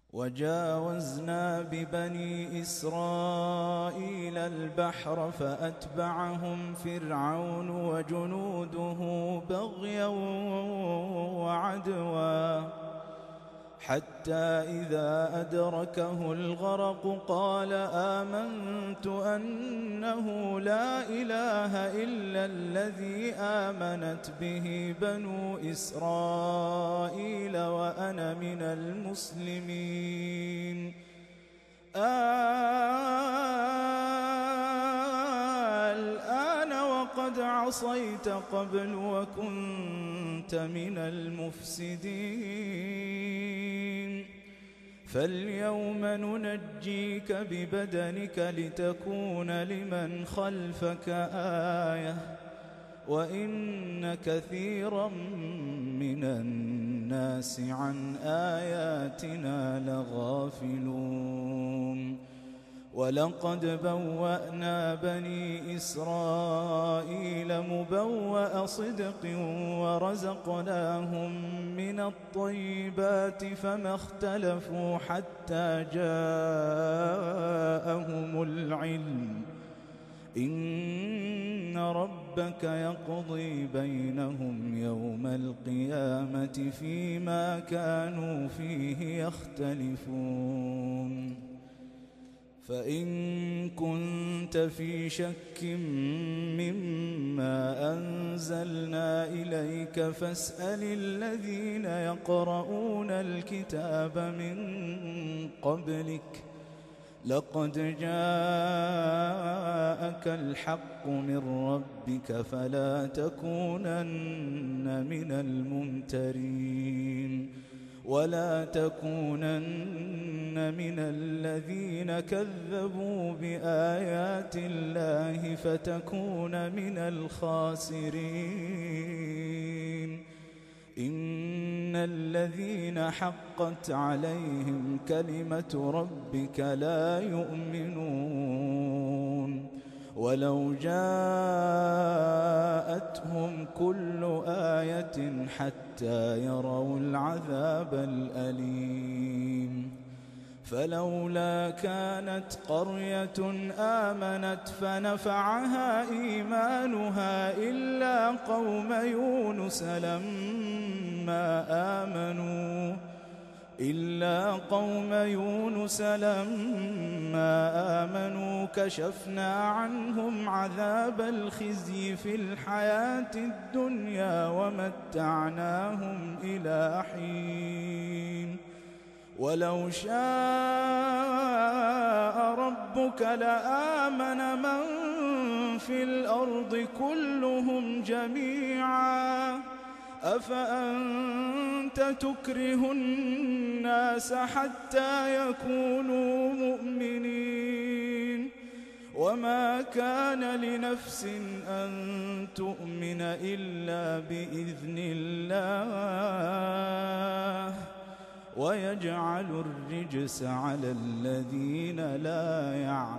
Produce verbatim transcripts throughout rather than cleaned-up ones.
وجاوزنا ببني إسرائيل البحر فأتبعهم فرعون وجنوده بغيا وعدوا حتى إذا أدركه الغرق قال آمنت أنه لا إله إلا الذي آمنت به بنو إسرائيل وأنا من المسلمين. الآن وقد عصيت قبل وكنت من المفسدين فاليوم ننجيك ببدنك لتكون لمن خلفك آية وإن كثيرا من الناس عن آياتنا لغافلون. ولقد بوأنا بني إسرائيل مبوأ صدق ورزقناهم من الطيبات فما اختلفوا حتى جاءهم العلم إن ربك يقضي بينهم يوم القيامة فيما كانوا فيه يختلفون. فإن كنت في شك مما أنزلنا إليك فاسأل الذين يقرؤون الكتاب من قبلك لقد جاءك الحق من ربك فلا تكونن من الممترين ولا تكونن من الذين كذبوا بآيات الله فتكون من الخاسرين. إن الذين حقت عليهم كلمة ربك لا يؤمنون ولو جاءتهم كل آية حتى يروا العذاب الأليم. فلولا كانت قرية آمنت فنفعها إيمانها إلا قوم يونس لما آمنوا إلا قوم يونس لما آمنوا كشفنا عنهم عذاب الخزي في الحياة الدنيا ومتعناهم إلى حين ولو شاء ربك لآمن من في الأرض كلهم جميعا أفأنت تكره الناس حتى يكونوا مؤمنين وما كان لنفس أن تؤمن إلا بإذن الله ويجعل الرجس على الذين لا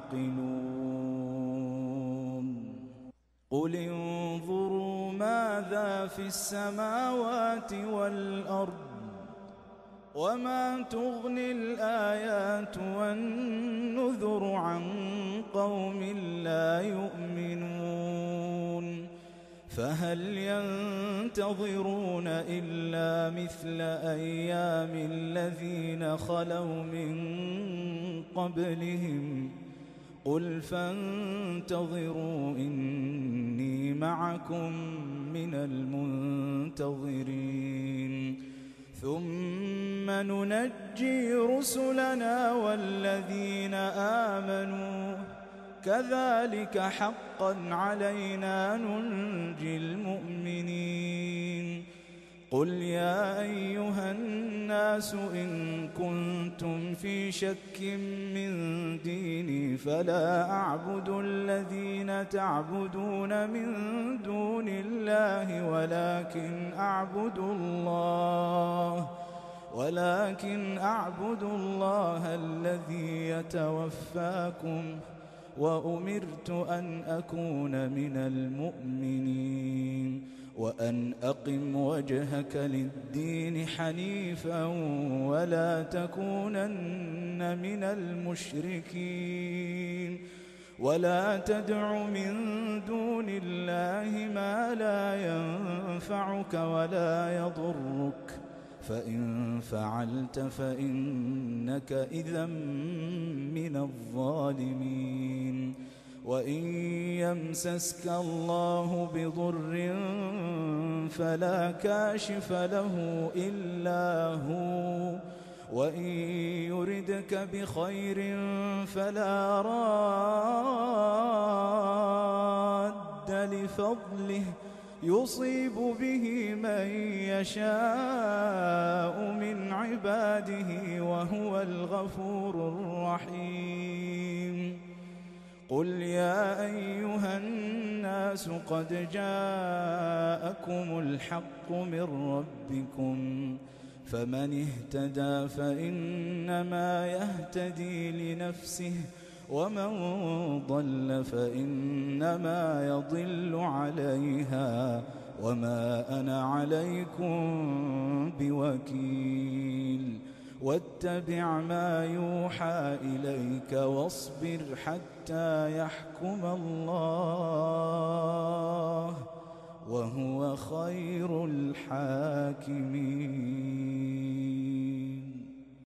يعقلون. قل انظروا ماذا في السماوات والأرض وما تغني الآيات والنذر عن قوم لا يؤمنون فهل ينتظرون إلا مثل أيام الذين خلوا من قبلهم قل فانتظروا إني معكم من المنتظرين ثم ننجي رسلنا والذين آمنوا كذلك حقا علينا ننجي المؤمنين. قل يا أيها الناس إن كنتم في شك من ديني فلا أعبد الذين تعبدون من دون الله ولكن أعبد الله ولكن أعبد الله الذي يتوفاكم وأمرت أن أكون من المؤمنين وأن أقم وجهك للدين حنيفا ولا تكونن من المشركين ولا تدع من دون الله ما لا ينفعك ولا يضرك فإن فعلت فإنك إذا من الظالمين وإن يمسسك الله بضر فلا كاشف له إلا هو وإن يردك بخير فلا راد لفضله يصيب به من يشاء من عباده وهو الغفور الرحيم قل يا أيها الناس قد جاءكم الحق من ربكم فمن اهتدى فإنما يهتدي لنفسه ومن ضل فإنما يضل عليها وما أنا عليكم بوكيل واتبع ما يوحى إليك واصبر حتى يحكم الله وهو خير الحاكمين.